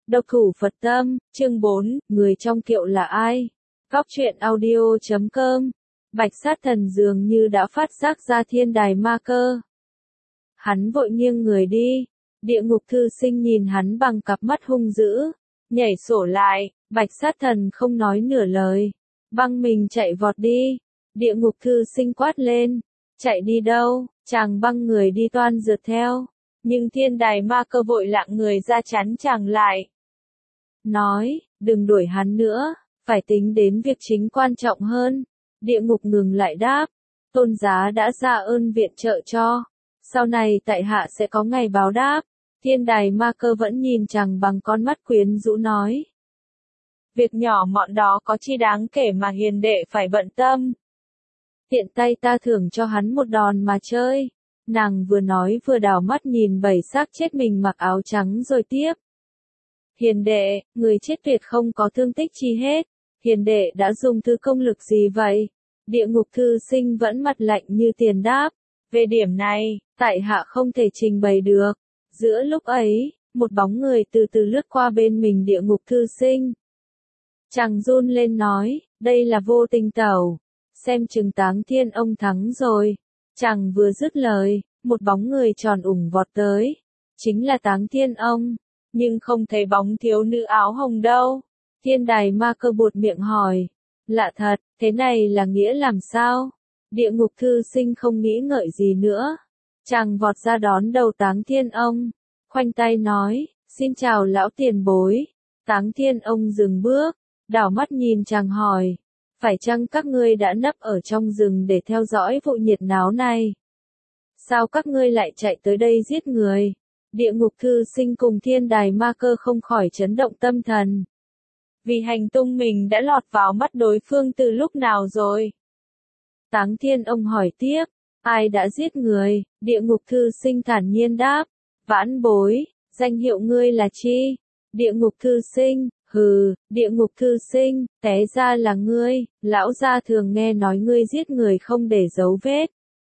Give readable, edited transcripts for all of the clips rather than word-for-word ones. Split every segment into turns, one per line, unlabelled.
Độc thủ Phật tâm, chương 4, người trong kiệu là ai? Góc truyện audio.com. Bạch sát thần dường như đã phát giác ra thiên đài ma cơ. Hắn vội nghiêng người đi. Địa ngục thư sinh nhìn hắn bằng cặp mắt hung dữ. Nhảy sổ lại, bạch sát thần không nói nửa lời. Băng mình chạy vọt đi. Địa ngục thư sinh quát lên. Chạy đi đâu? Chàng băng người đi toan rượt theo. Nhưng thiên đài ma cơ vội lặng người ra chắn chàng lại. Nói, đừng đuổi hắn nữa, phải tính đến việc chính quan trọng hơn. Địa ngục ngừng lại đáp, tôn giá đã ra ơn viện trợ cho. Sau này tại hạ sẽ có ngày báo đáp. Thiên đài ma cơ vẫn nhìn chàng bằng con mắt quyến rũ nói. Việc nhỏ mọn đó có chi đáng kể mà hiền đệ phải bận tâm. Tiện tay ta thưởng cho hắn một đòn mà chơi. Nàng vừa nói vừa đảo mắt nhìn bảy xác chết mình mặc áo trắng rồi tiếp. Hiền đệ, người chết tuyệt không có thương tích chi hết. Hiền đệ đã dùng thứ công lực gì vậy? Địa ngục thư sinh vẫn mặt lạnh như tiền đáp. Về điểm này, tại hạ không thể trình bày được. Giữa lúc ấy, một bóng người từ từ lướt qua bên mình địa ngục thư sinh. Chàng run lên nói, đây là Vô Tình tẩu. Xem chừng Táng Thiên ông thắng rồi. Chàng vừa dứt lời, một bóng người tròn ủng vọt tới. Chính là Táng Thiên ông. Nhưng không thấy bóng thiếu nữ áo hồng đâu. Thiên đài ma cơ buột miệng hỏi. Lạ thật, thế này là nghĩa làm sao? Địa ngục thư sinh không nghĩ ngợi gì nữa. Chàng vọt ra đón đầu Táng Thiên ông. Khoanh tay nói, xin chào lão tiền bối. Táng Thiên ông dừng bước, đảo mắt nhìn chàng hỏi. Phải chăng các ngươi đã nấp ở trong rừng để theo dõi vụ nhiệt náo này? Sao các ngươi lại chạy tới đây giết người? Địa ngục thư sinh cùng thiên đài ma cơ không khỏi chấn động tâm thần. Vì hành tung mình đã lọt vào mắt đối phương từ lúc nào rồi? Táng Thiên ông hỏi tiếp, ai đã giết người? Địa ngục thư sinh thản nhiên đáp, vãn bối, danh hiệu ngươi là chi? Địa ngục thư sinh, hừ, địa ngục thư sinh, té ra là ngươi, lão gia thường nghe nói ngươi giết người không để dấu vết.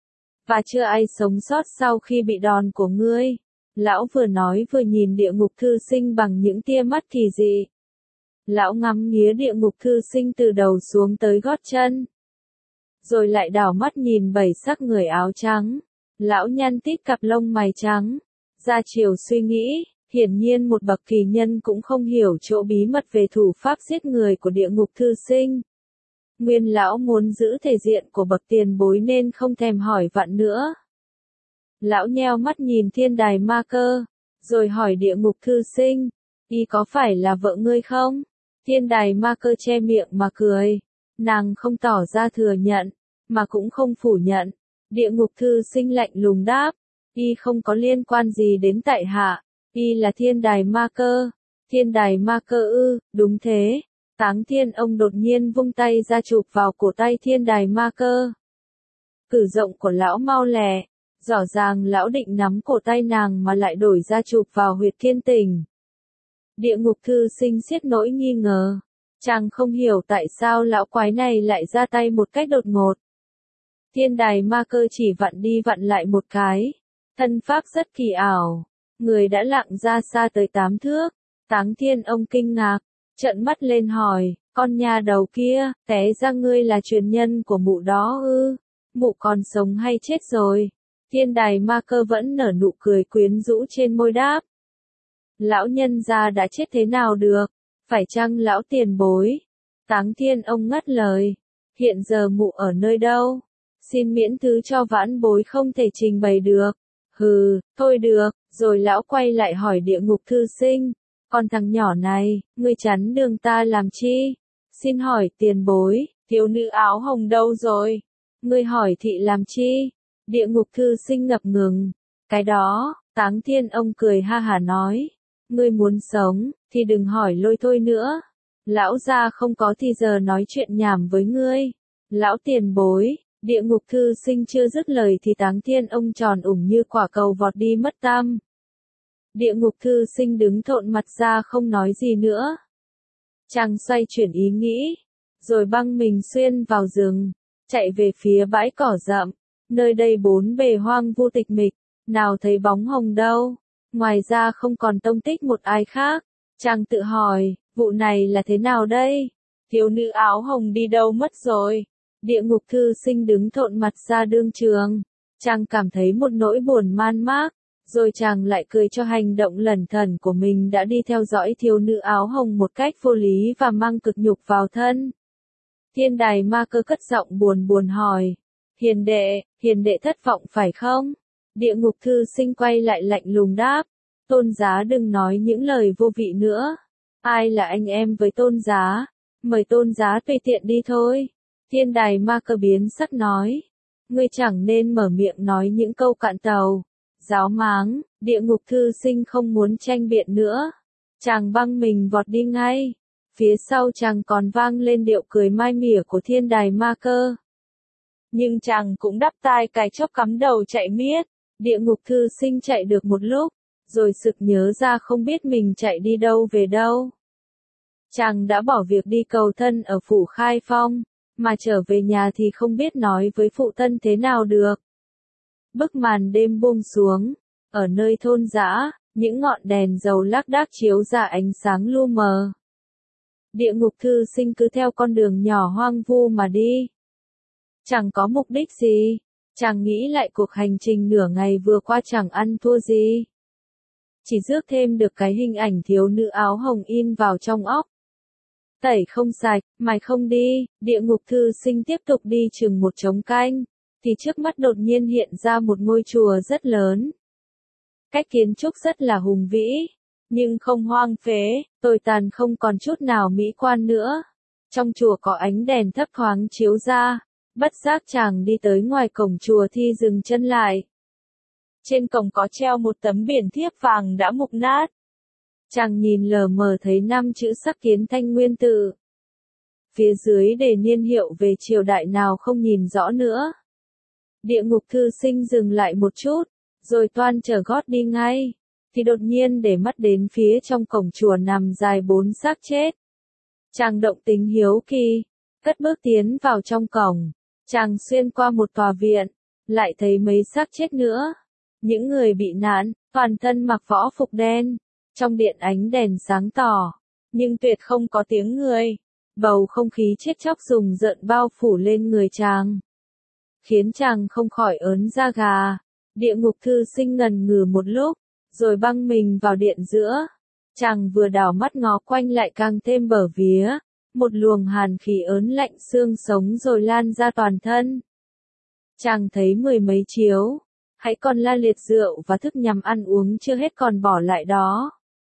Và chưa ai sống sót sau khi bị đòn của ngươi. Lão vừa nói vừa nhìn địa ngục thư sinh bằng những tia mắt kỳ dị. Lão ngắm nghía địa ngục thư sinh từ đầu xuống tới gót chân. Rồi lại đảo mắt nhìn bảy sắc người áo trắng. Lão nhăn tít cặp lông mày trắng. Ra chiều suy nghĩ, hiển nhiên một bậc kỳ nhân cũng không hiểu chỗ bí mật về thủ pháp giết người của địa ngục thư sinh. Nguyên lão muốn giữ thể diện của bậc tiền bối nên không thèm hỏi vặn nữa. Lão nheo mắt nhìn thiên đài ma cơ, rồi hỏi địa ngục thư sinh, y có phải là vợ ngươi không? Thiên đài ma cơ che miệng mà cười, nàng không tỏ ra thừa nhận, mà cũng không phủ nhận. Địa ngục thư sinh lạnh lùng đáp, y không có liên quan gì đến tại hạ, y là thiên đài ma cơ. Thiên đài ma cơ ư, đúng thế. Táng Thiên ông đột nhiên vung tay ra chụp vào cổ tay thiên đài ma cơ. Cử động của lão mau lẹ. Rõ ràng lão định nắm cổ tay nàng mà lại đổi ra chụp vào huyệt thiên tình. Địa ngục thư sinh xiết nỗi nghi ngờ. Chàng không hiểu tại sao lão quái này lại ra tay một cách đột ngột. Thiên đài ma cơ chỉ vặn đi vặn lại một cái. Thân pháp rất kỳ ảo. Người đã lặng ra xa tới 8 thước. Táng Thiên ông kinh ngạc. Trợn mắt lên hỏi, con nhà đầu kia, té ra ngươi là truyền nhân của mụ đó ư? Mụ còn sống hay chết rồi? Thiên đài ma cơ vẫn nở nụ cười quyến rũ trên môi đáp. Lão nhân gia đã chết thế nào được? Phải chăng lão tiền bối? Táng Thiên ông ngắt lời. Hiện giờ mụ ở nơi đâu? Xin miễn thứ cho vãn bối không thể trình bày được. Hừ, thôi được. Rồi lão quay lại hỏi địa ngục thư sinh. Con thằng nhỏ này, ngươi chắn đường ta làm chi? Xin hỏi tiền bối, thiếu nữ áo hồng đâu rồi? Ngươi hỏi thị làm chi? Địa ngục thư sinh ngập ngừng. Cái đó, Táng Thiên ông cười ha hả nói. Ngươi muốn sống, thì đừng hỏi lôi thôi nữa. Lão gia không có thì giờ nói chuyện nhảm với ngươi. Lão tiền bối, địa ngục thư sinh chưa dứt lời thì Táng Thiên ông tròn ủng như quả cầu vọt đi mất tăm. Địa ngục thư sinh đứng thộn mặt ra không nói gì nữa. Chàng xoay chuyển ý nghĩ, rồi băng mình xuyên vào rừng, chạy về phía bãi cỏ rậm. Nơi đây bốn bề hoang vu tịch mịch, nào thấy bóng hồng đâu. Ngoài ra không còn tông tích một ai khác. Chàng tự hỏi, vụ này là thế nào đây? Thiếu nữ áo hồng đi đâu mất rồi? Địa ngục thư sinh đứng thộn mặt ra đương trường. Chàng cảm thấy một nỗi buồn man mác, rồi chàng lại cười cho hành động lẩn thẩn của mình đã đi theo dõi thiếu nữ áo hồng một cách vô lý và mang cực nhục vào thân. Thiên đài ma cơ cất giọng buồn buồn hỏi. Hiền đệ thất vọng phải không? Địa ngục thư sinh quay lại lạnh lùng đáp. Tôn giá đừng nói những lời vô vị nữa. Ai là anh em với tôn giá? Mời tôn giá tùy tiện đi thôi. Thiên đài ma cơ biến sắc nói. Ngươi chẳng nên mở miệng nói những câu cạn tàu. Giáo máng, địa ngục thư sinh không muốn tranh biện nữa. Chàng băng mình vọt đi ngay. Phía sau chàng còn vang lên điệu cười mai mỉa của thiên đài ma cơ. Nhưng chàng cũng đắp tai cài chóp cắm đầu chạy miết. Địa ngục thư sinh chạy được một lúc, rồi sực nhớ ra không biết mình chạy đi đâu về đâu. Chàng đã bỏ việc đi cầu thân ở phủ Khai Phong, mà trở về nhà thì không biết nói với phụ thân thế nào được. Bức màn đêm buông xuống, ở nơi thôn dã, những ngọn đèn dầu lác đác chiếu ra ánh sáng lu mờ. Địa ngục thư sinh cứ theo con đường nhỏ hoang vu mà đi. Chẳng có mục đích gì, chàng nghĩ lại cuộc hành trình nửa ngày vừa qua chẳng ăn thua gì. Chỉ rước thêm được cái hình ảnh thiếu nữ áo hồng in vào trong óc. Tẩy không sạch, mài không đi, địa ngục thư sinh tiếp tục đi chừng một trống canh, thì trước mắt đột nhiên hiện ra một ngôi chùa rất lớn. Cách kiến trúc rất là hùng vĩ, nhưng không hoang phế, tồi tàn không còn chút nào mỹ quan nữa. Trong chùa có ánh đèn thấp thoáng chiếu ra, bất giác chàng đi tới ngoài cổng chùa thì dừng chân lại. Trên cổng có treo một tấm biển thiếp vàng đã mục nát. Chàng nhìn lờ mờ thấy 5 chữ sắc kiến Thanh Nguyên Tự. Phía dưới đề niên hiệu về triều đại nào không nhìn rõ nữa. Địa ngục thư sinh dừng lại một chút, rồi toan trở gót đi ngay, thì đột nhiên để mắt đến phía trong cổng chùa nằm dài 4 xác chết. Chàng động tính hiếu kỳ, cất bước tiến vào trong cổng, chàng xuyên qua một tòa viện, lại thấy mấy xác chết nữa. Những người bị nạn, toàn thân mặc võ phục đen, trong điện ánh đèn sáng tỏ, nhưng tuyệt không có tiếng người. Bầu không khí chết chóc rùng rợn bao phủ lên người chàng, khiến chàng không khỏi ớn da gà. Địa ngục thư sinh ngần ngừ một lúc, rồi băng mình vào điện giữa. Chàng vừa đảo mắt ngó quanh lại càng thêm bở vía, một luồng hàn khí ớn lạnh xương sống rồi lan ra toàn thân. Chàng thấy 10 mấy chiếu, hãy còn la liệt rượu và thức nhằm ăn uống chưa hết còn bỏ lại đó.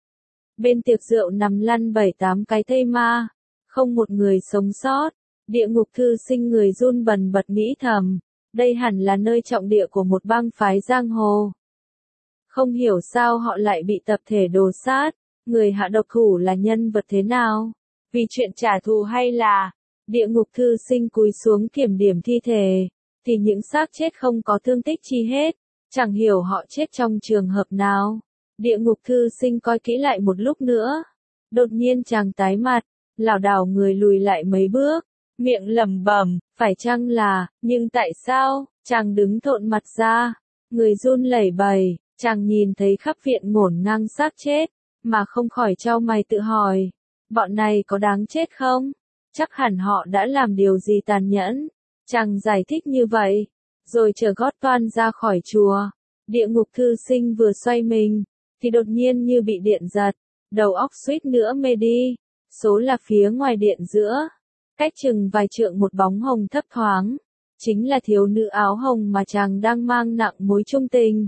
Bên tiệc rượu nằm lăn 7-8 cái thây ma, không một người sống sót. Địa ngục thư sinh người run bần bật nghĩ thầm, đây hẳn là nơi trọng địa của một bang phái giang hồ. Không hiểu sao họ lại bị tập thể đồ sát, người hạ độc thủ là nhân vật thế nào? Vì chuyện trả thù hay là... Địa ngục thư sinh cúi xuống kiểm điểm thi thể, thì những xác chết không có thương tích chi hết, chẳng hiểu họ chết trong trường hợp nào. Địa ngục thư sinh coi kỹ lại một lúc nữa, đột nhiên chàng tái mặt, lảo đảo người lùi lại mấy bước, miệng lẩm bẩm, phải chăng là, nhưng tại sao? Chàng đứng thộn mặt ra, người run lẩy bẩy, chàng nhìn thấy khắp viện ngổn ngang xác chết, mà không khỏi chau mày tự hỏi, bọn này có đáng chết không? Chắc hẳn họ đã làm điều gì tàn nhẫn. Chàng giải thích như vậy, rồi trở gót toan ra khỏi chùa. Địa ngục thư sinh vừa xoay mình, thì đột nhiên như bị điện giật, đầu óc suýt nữa mê đi. Số là phía ngoài điện giữa, cách chừng vài trượng một bóng hồng thấp thoáng, chính là thiếu nữ áo hồng mà chàng đang mang nặng mối chung tình.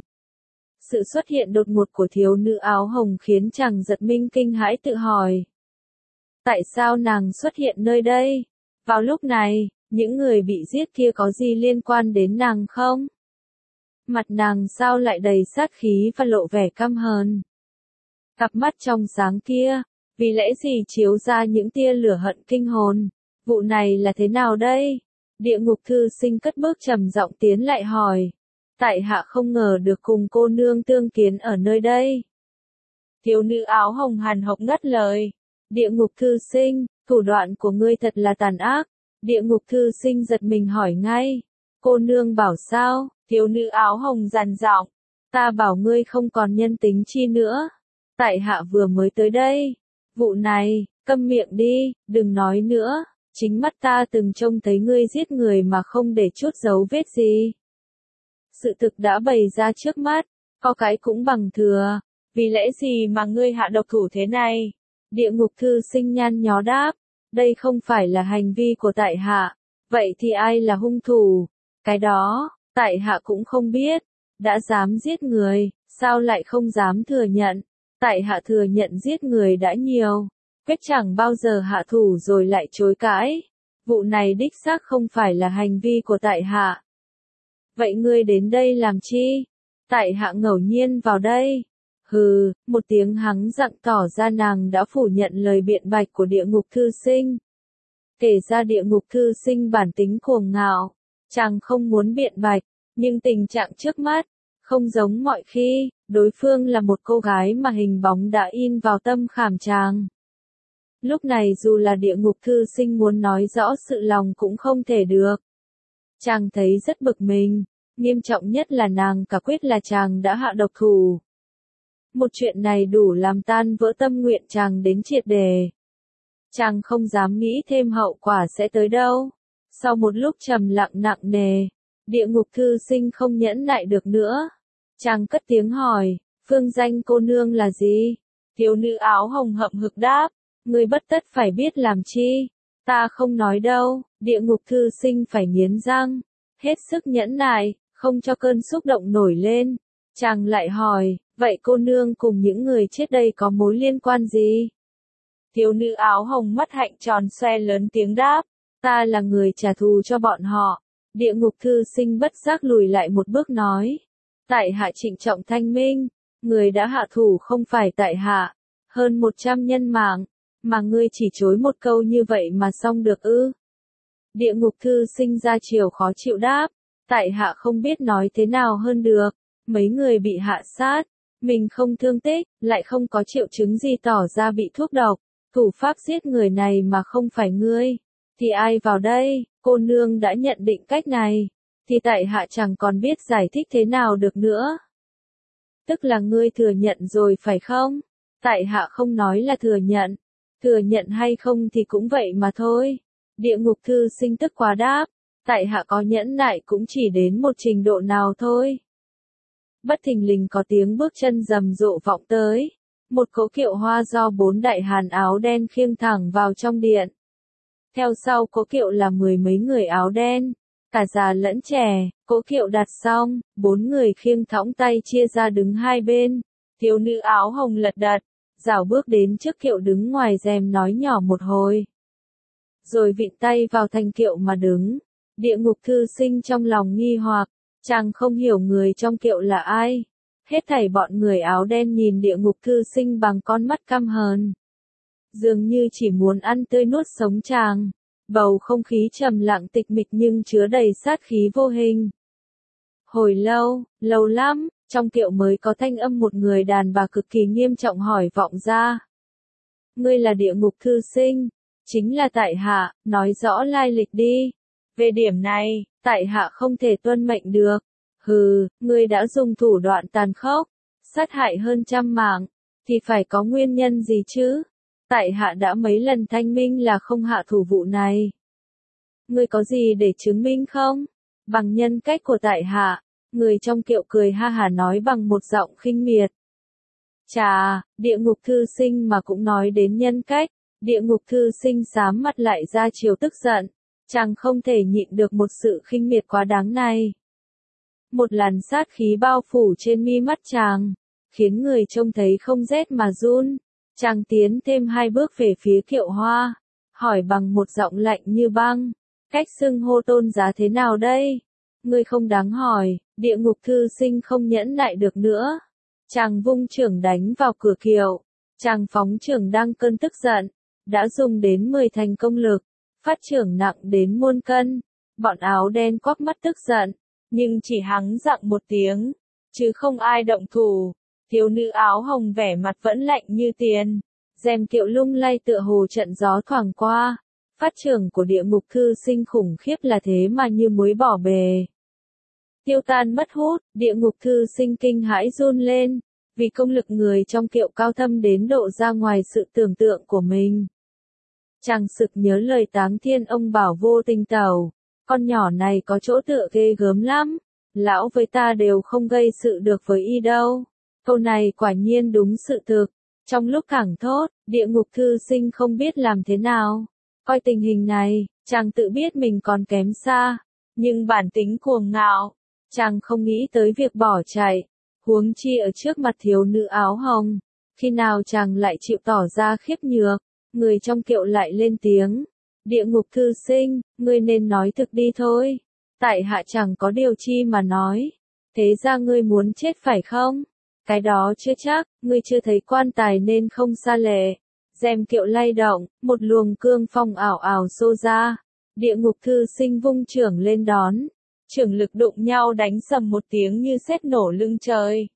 Sự xuất hiện đột ngột của thiếu nữ áo hồng khiến chàng giật mình kinh hãi tự hỏi. Tại sao nàng xuất hiện nơi đây? Vào lúc này, những người bị giết kia có gì liên quan đến nàng không? Mặt nàng sao lại đầy sát khí và lộ vẻ căm hờn? Cặp mắt trong sáng kia, vì lẽ gì chiếu ra những tia lửa hận kinh hồn? Vụ này là thế nào đây? Địa ngục thư sinh cất bước trầm giọng tiến lại hỏi. Tại hạ không ngờ được cùng cô nương tương kiến ở nơi đây. Thiếu nữ áo hồng hàn hộc ngắt lời. Địa ngục thư sinh, thủ đoạn của ngươi thật là tàn ác. Địa ngục thư sinh giật mình hỏi ngay. Cô nương bảo sao? Thiếu nữ áo hồng dằn giọng. Ta bảo ngươi không còn nhân tính chi nữa. Tại hạ vừa mới tới đây, Vụ này, câm miệng đi, đừng nói nữa, chính mắt ta từng trông thấy ngươi giết người mà không để chút dấu vết gì. Sự thực đã bày ra trước mắt, có cái cũng bằng thừa, vì lẽ gì mà ngươi hạ độc thủ thế này? Địa ngục thư sinh nhăn nhó đáp, đây không phải là hành vi của tại hạ, vậy thì ai là hung thủ? Cái đó, tại hạ cũng không biết, đã dám giết người, sao lại không dám thừa nhận? Tại hạ thừa nhận giết người đã nhiều, quyết chẳng bao giờ hạ thủ rồi lại chối cãi. Vụ này đích xác không phải là hành vi của tại hạ. Vậy ngươi đến đây làm chi? Tại hạ ngẫu nhiên vào đây. Hừ, một tiếng hắng giọng tỏ ra nàng đã phủ nhận lời biện bạch của địa ngục thư sinh. Kể ra địa ngục thư sinh bản tính cuồng ngạo, chàng không muốn biện bạch, nhưng tình trạng trước mắt, không giống mọi khi, đối phương là một cô gái mà hình bóng đã in vào tâm khảm chàng. Lúc này dù là địa ngục thư sinh muốn nói rõ sự lòng cũng không thể được. Chàng thấy rất bực mình, nghiêm trọng nhất là nàng cả quyết là chàng đã hạ độc thủ. Một chuyện này đủ làm tan vỡ tâm nguyện chàng đến triệt đề. Chàng không dám nghĩ thêm hậu quả sẽ tới đâu. Sau một lúc trầm lặng nặng nề, địa ngục thư sinh không nhẫn nại được nữa. Chàng cất tiếng hỏi, phương danh cô nương là gì? Thiếu nữ áo hồng hậm hực đáp, ngươi bất tất phải biết làm chi. Ta không nói đâu, địa ngục thư sinh phải nghiến răng, hết sức nhẫn nại, không cho cơn xúc động nổi lên. Chàng lại hỏi, vậy cô nương cùng những người chết đây có mối liên quan gì? Thiếu nữ áo hồng mắt hạnh tròn xoe lớn tiếng đáp, ta là người trả thù cho bọn họ. Địa ngục thư sinh bất giác lùi lại một bước nói, tại hạ trịnh trọng thanh minh, người đã hạ thủ không phải tại hạ, hơn 100 nhân mạng, mà ngươi chỉ chối một câu như vậy mà xong được ư? Địa ngục thư sinh ra chiều khó chịu đáp, tại hạ không biết nói thế nào hơn được, mấy người bị hạ sát, mình không thương tích, lại không có triệu chứng gì tỏ ra bị thuốc độc, thủ pháp giết người này mà không phải ngươi, thì ai vào đây? Cô nương đã nhận định cách này, thì tại hạ chẳng còn biết giải thích thế nào được nữa. Tức là ngươi thừa nhận rồi phải không? Tại hạ không nói là thừa nhận hay không thì cũng vậy mà thôi. Địa ngục thư sinh tức quá đáp, tại hạ có nhẫn nại cũng chỉ đến một trình độ nào thôi. Bất thình lình có tiếng bước chân rầm rộ vọng tới, một cỗ kiệu hoa do 4 đại hán áo đen khiêng thẳng vào trong điện. Theo sau cỗ kiệu là 10 mấy người áo đen, cả già lẫn trẻ, cỗ kiệu đặt xong, 4 người khiêng thõng tay chia ra đứng hai bên, thiếu nữ áo hồng lật đật, rảo bước đến trước kiệu đứng ngoài rèm nói nhỏ một hồi. Rồi vịn tay vào thành kiệu mà đứng, địa ngục thư sinh trong lòng nghi hoặc, chàng không hiểu người trong kiệu là ai. Hết thảy bọn người áo đen nhìn địa ngục thư sinh bằng con mắt căm hờn. Dường như chỉ muốn ăn tươi nuốt sống chàng. Bầu không khí trầm lặng tịch mịch nhưng chứa đầy sát khí vô hình. Hồi lâu, lâu lắm, trong kiệu mới có thanh âm một người đàn bà cực kỳ nghiêm trọng hỏi vọng ra. Ngươi là địa ngục thư sinh, chính là tại hạ, nói rõ lai lịch đi. Về điểm này, tại hạ không thể tuân mệnh được. Hừ, ngươi đã dùng thủ đoạn tàn khốc, sát hại hơn 100 mạng, thì phải có nguyên nhân gì chứ? Tại hạ đã mấy lần thanh minh là không hạ thủ vụ này. Ngươi có gì để chứng minh không? Bằng nhân cách của tại hạ, người trong kiệu cười ha hả nói bằng một giọng khinh miệt. Chà, địa ngục thư sinh mà cũng nói đến nhân cách, địa ngục thư sinh xám mặt lại ra chiều tức giận, chàng không thể nhịn được một sự khinh miệt quá đáng này. Một làn sát khí bao phủ trên mi mắt chàng, khiến người trông thấy không rét mà run. Chàng tiến thêm 2 bước về phía kiệu hoa, hỏi bằng một giọng lạnh như băng, cách xưng hô tôn giá thế nào đây? Ngươi không đáng hỏi, địa ngục thư sinh không nhẫn nại được nữa. Chàng vung chưởng đánh vào cửa kiệu, chàng phóng chưởng đang cơn tức giận, đã dùng đến 10 thành công lực, phát chưởng nặng đến muôn cân. Bọn áo đen quắc mắt tức giận, nhưng chỉ hắng giọng một tiếng, chứ không ai động thủ. Thiếu nữ áo hồng vẻ mặt vẫn lạnh như tiền, rèm kiệu lung lay tựa hồ trận gió thoảng qua. Phát chưởng của địa ngục thư sinh khủng khiếp là thế mà như muối bỏ bề. Tiêu tan mất hút, địa ngục thư sinh kinh hãi run lên, vì công lực người trong kiệu cao thâm đến độ ra ngoài sự tưởng tượng của mình. Chàng sực nhớ lời Táng Thiên ông bảo Vô Tình Tẩu, con nhỏ này có chỗ tựa ghê gớm lắm, lão với ta đều không gây sự được với y đâu. Câu này quả nhiên đúng sự thực. Trong lúc thảng thốt, Địa Ngục Thư Sinh không biết làm thế nào. Coi tình hình này, chàng tự biết mình còn kém xa, nhưng bản tính cuồng ngạo, chàng không nghĩ tới việc bỏ chạy, huống chi ở trước mặt thiếu nữ áo hồng. Khi nào chàng lại chịu tỏ ra khiếp nhược, người trong kiệu lại lên tiếng. Địa Ngục Thư Sinh, ngươi nên nói thực đi thôi. Tại hạ chẳng có điều chi mà nói. Thế ra ngươi muốn chết phải không? Cái đó chưa chắc, ngươi chưa thấy quan tài nên không xa lệ. Rèm kiệu lay động, một luồng cương phong ảo ảo xô ra. Địa Ngục Thư Sinh vung chưởng lên đón. Chưởng lực đụng nhau đánh sầm một tiếng như sét nổ lưng trời.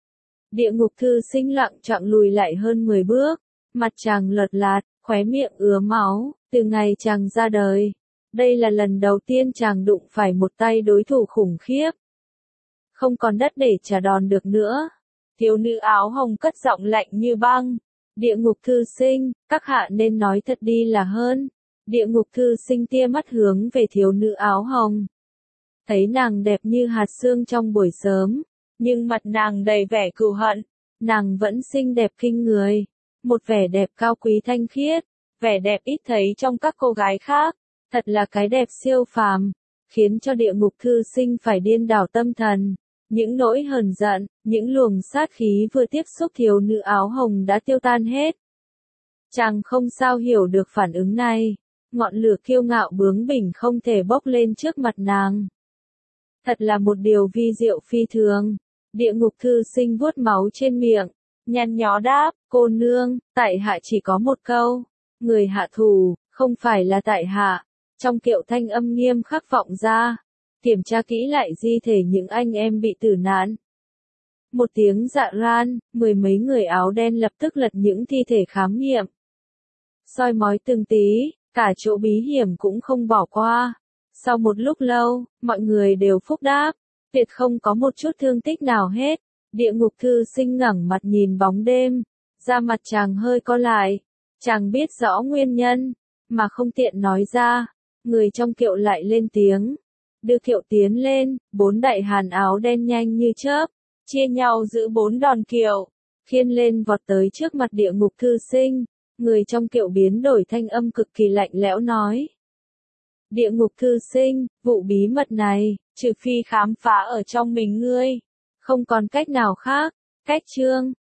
Địa Ngục Thư Sinh lặng chặng lùi lại hơn 10 bước. Mặt chàng lợt lạt, khóe miệng ứa máu, từ ngày chàng ra đời. Đây là lần đầu tiên chàng đụng phải một tay đối thủ khủng khiếp. Không còn đất để trả đòn được nữa. Thiếu nữ áo hồng cất giọng lạnh như băng. Địa Ngục Thư Sinh, các hạ nên nói thật đi là hơn. Địa Ngục Thư Sinh tia mắt hướng về thiếu nữ áo hồng. Thấy nàng đẹp như hạt sương trong buổi sớm, nhưng mặt nàng đầy vẻ cừu hận. Nàng vẫn xinh đẹp kinh người. Một vẻ đẹp cao quý thanh khiết, vẻ đẹp ít thấy trong các cô gái khác. Thật là cái đẹp siêu phàm, khiến cho Địa Ngục Thư Sinh phải điên đảo tâm thần. Những nỗi hờn giận, những luồng sát khí vừa tiếp xúc thiếu nữ áo hồng đã tiêu tan hết. Chàng không sao hiểu được phản ứng này. Ngọn lửa kiêu ngạo bướng bỉnh không thể bốc lên trước mặt nàng. Thật là một điều vi diệu phi thường. Địa Ngục Thư Sinh vuốt máu trên miệng, nhăn nhó đáp, cô nương, tại hạ chỉ có một câu. Người hạ thủ, không phải là tại hạ. Trong kiệu thanh âm nghiêm khắc vọng ra. Kiểm tra kỹ lại di thể những anh em bị tử nạn. Một tiếng dạ ran, mười mấy người áo đen lập tức lật những thi thể khám nghiệm. Soi mói từng tí, cả chỗ bí hiểm cũng không bỏ qua. Sau một lúc lâu, mọi người đều phúc đáp, tuyệt không có một chút thương tích nào hết. Địa Ngục Thư Sinh ngẩng mặt nhìn bóng đêm, da mặt chàng hơi co lại. Chàng biết rõ nguyên nhân, mà không tiện nói ra. Người trong kiệu lại lên tiếng. Đưa kiệu tiến lên, 4 đại hàn áo đen nhanh như chớp, chia nhau giữ 4 đòn kiệu, khiên lên vọt tới trước mặt Địa Ngục Thư Sinh. Người trong kiệu biến đổi thanh âm cực kỳ lạnh lẽo nói. Địa Ngục Thư Sinh, vụ bí mật này, trừ phi khám phá ở trong mình ngươi, không còn cách nào khác. Cách chương